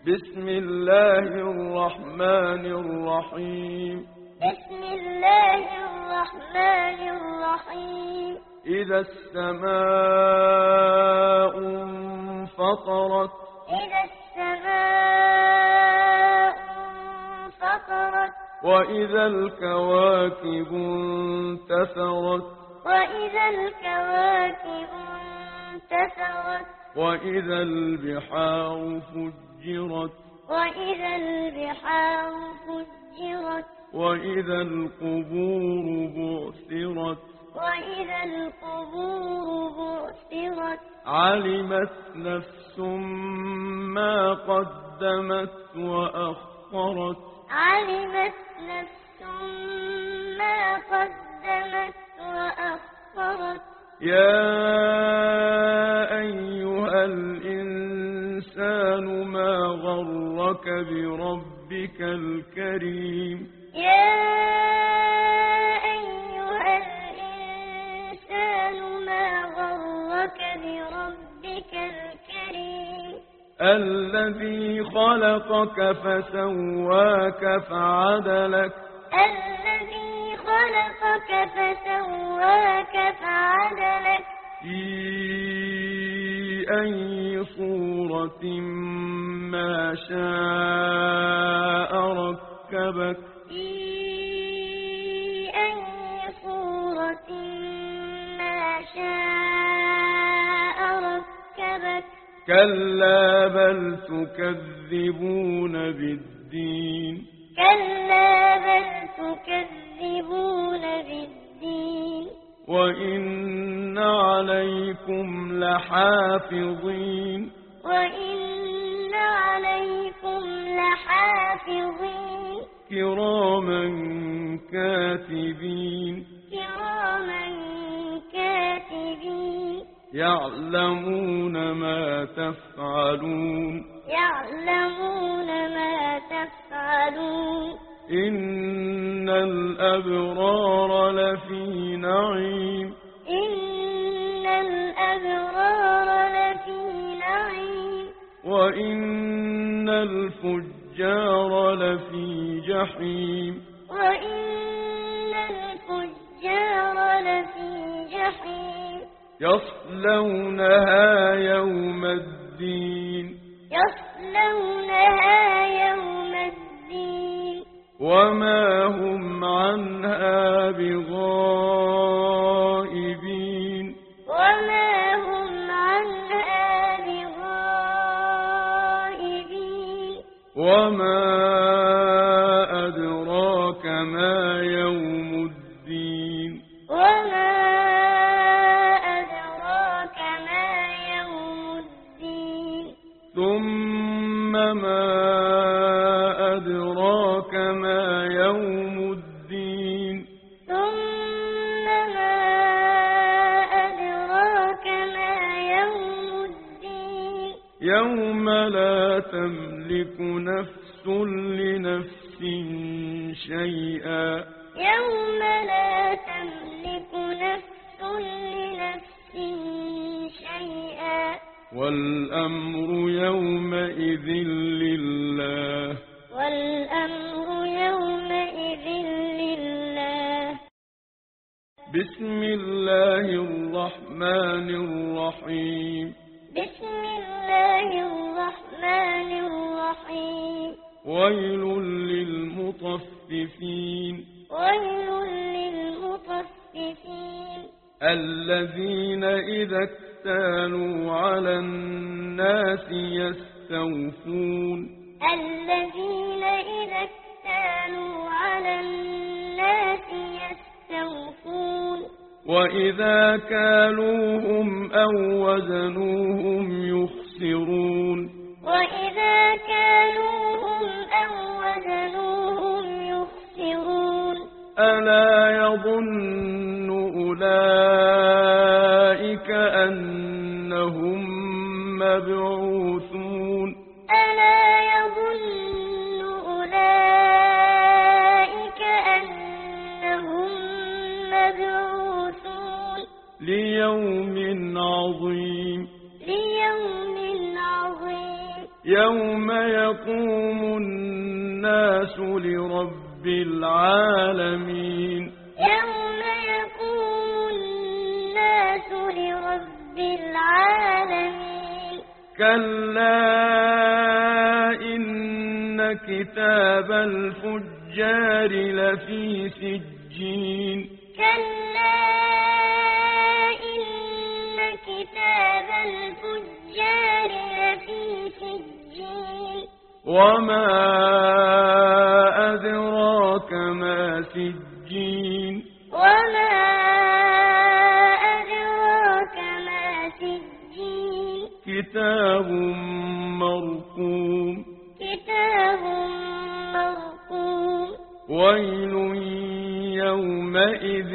بسم الله الرحمن الرحيم بسم الله الرحمن الرحيم إذا السماء انفطرت إذا السماء انفطرت وإذا الكواكب انتثرت وإذا الكواكب انتثرت وإذا البحار فجرت وإذا البحار فجرت وإذا القبور بعثرت وإذا القبور بعثرت علمت نفس ما قدمت وأخرت علمت نفس ما قدمت وأخرت يا أيها الإنسان ما غرك بربك الكريم يا أيها الإنسان ما غرك بربك الكريم الذي خلقك فسواك فعدلك الذي خلقك فسواك فعدلك في أي صورة ما شاء ركبك في أي صورة ما شاء ركبك كلا بل تكذبون بالدين كلا بل تكذبون بالدين وإن عليكم لحافظين وإن عليكم لحافظين كراما كاتبين كراما كاتبين يعلمون ما تفعلون يعلمون ما تفعلون إن الأبرار لفي نعيم إن الأبرار لفي نعيم وإن الفجار لفي جحيم وإن الفجار لفي جحيم يصلونها يوم الدين يصلونها يوم الدين وما هم عنها بغائبين وما هم عنها بغائبين وما أدراك ما يوم الدين وما أدراك ما يوم الدين ثم ما أدراك ما يوم الدين ثم ما أدراك ما يوم الدين يوم لا تملك نفس لنفس شيئا يوم لا تملك نفس لنفس شيئا والأمر يومئذ لله والأمر يومئذ لله بسم الله الرحمن الرحيم بسم الله الرحمن الرحيم ويل للمطففين ويل للمطففين الذين إذا اكتالوا على الناس يستوفون الذين إذا اكتالوا على الناس يستوفون وإذا كالوهم أو وزنوهم يخسرون وإذا كالوهم أو وزنوهم يخسرون ألا يظن أولئك أنهم مبعوثون ألا يظن أولئك أنهم مبعوثون ليوم عظيم ليوم عظيم يوم يقوم الناس لرب العالمين يوم يقوم الناس لرب العالمين كلا إن كتاب الفجار لفي سجين كلا إن كتاب الفجار لفي سجين وما أدراك ما سجين وما أدراك ما سجين كتاب مرقوم كتاب مرقوم ويل يومئذ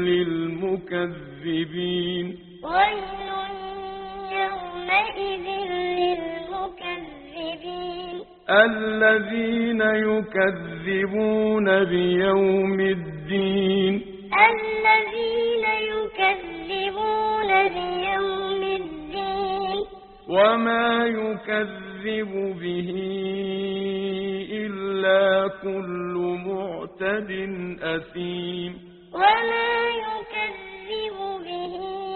للمكذبين ويل يومئذ للمكذبين الذين يكذبون بيوم الدين الذين يكذبون بيوم الدين وما يكذب به إلا كل معتد أثيم وما يكذب به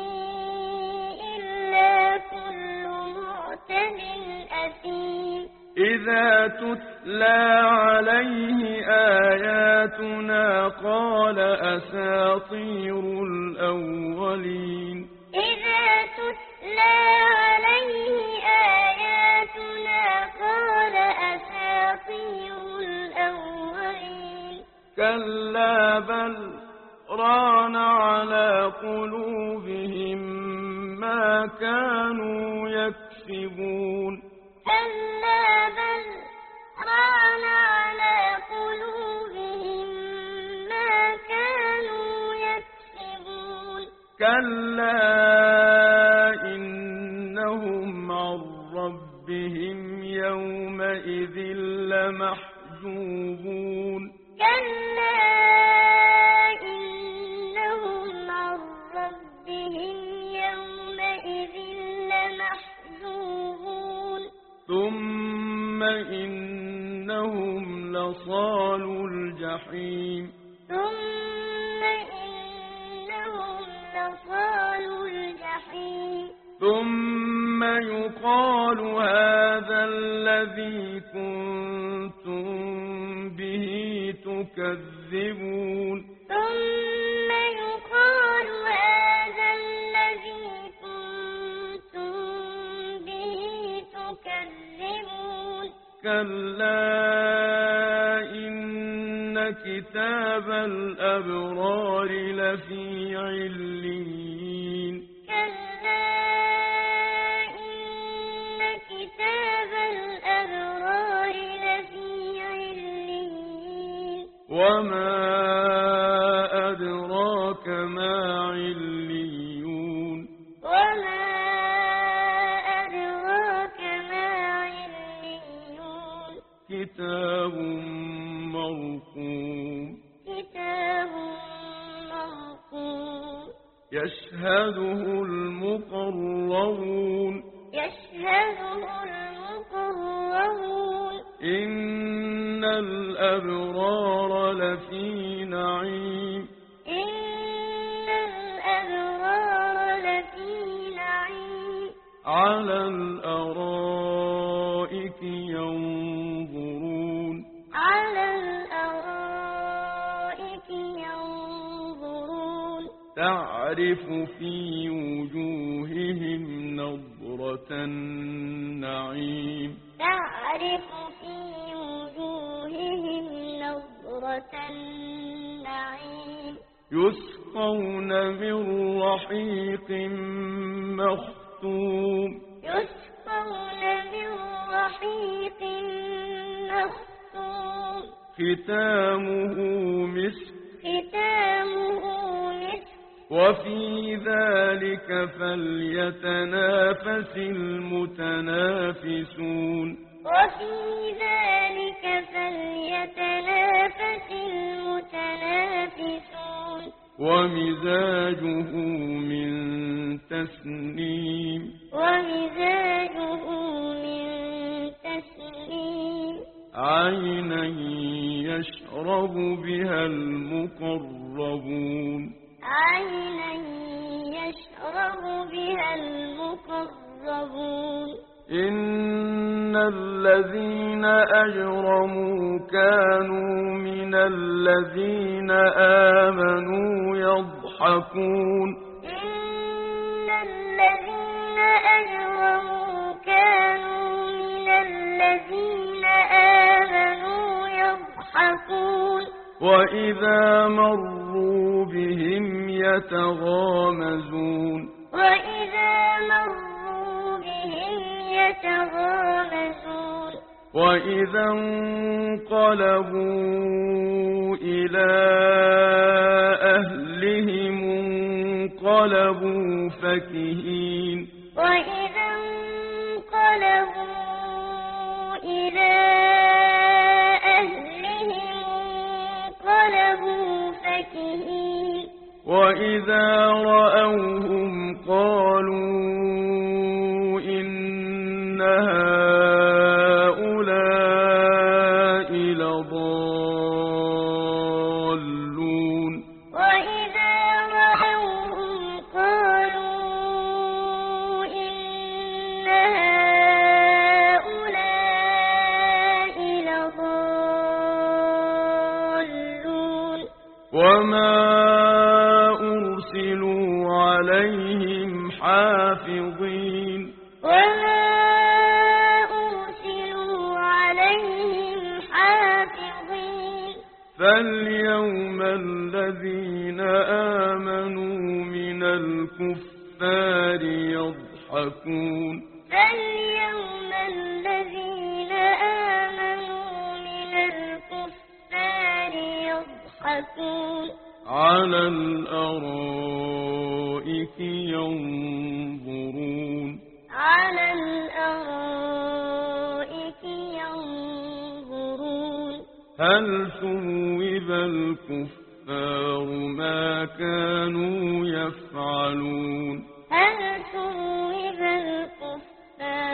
إلا كل معتد أثيم إذا تتلى عليه آياتنا قال أساطير الأولين إذا تتلى عليه آياتنا قال أساطير الأولين كلا بل ران على قلوبهم ما كانوا يكسبون كلا بل ران على قلوبهم ما كانوا يكسبون كلا إنهم عن ربهم يومئذ لمحجوبون كلا إنهم عن ربهم يومئذ لمحجوبون ثم إنهم لصالو الجحيم ثم إنهم لصالو الجحيم ثم يقال هذا الذي كنتم به تكذبون ثم يقال هذا الذي كنتم به تكذبون كلا إن كتاب الأبرار لفي عليين كلا إن كتاب الأبرار لفي عليين وما أدراك ما عليون وما أدراك ما عليون كتاب مرقوم كتاب مرقوم يشهده المقربون يشهده المقربون إن الأبرار لفي نعيم إن الأبرار لفي نعيم على الأرائك ينظرون على الأرائك ينظرون تعرف في وجوههم نضرة النعيم تعرف في وجوههم نضرة النعيم يسقون من رحيق مختوم يسقون من رحيق مختوم ختامه مسك ختامه مسك وفي ذلك فليتنافس المتنافسون وفي ذلك فليتنافس المتنافسون ومزاجه من تسنيم ومزاجه من عينا يشرب بها المقربون عينا يشرب بها المقربون إن الذين أجرموا كانوا من الذين آمنوا يضحكون إن الذين أجرموا كانوا من الذين آمنوا يضحكون وإذا مروا بهم يتغامزون وإذا مروا بهم يتغامزون وإذا انقلبوا إلى أهلهم انقلبوا فكهين وإذا انقلبوا إلى أهلهم انقلبوا فكهين وإذا رأوهم قالوا إن هؤلاء لضالون وإذا رأوهم قالوا إن هؤلاء لضالون وما أرسلوا عليهم حافظين وما أرسلوا عليهم حافظين فاليوم الذين آمنوا من الكفار يضحكون فاليوم الذين آمنوا من الكفار يضحكون على الأرائك ينظرون على الأرائك ينظرون هل ثوب الكفار ما كانوا يفعلون هل ثوب الكفار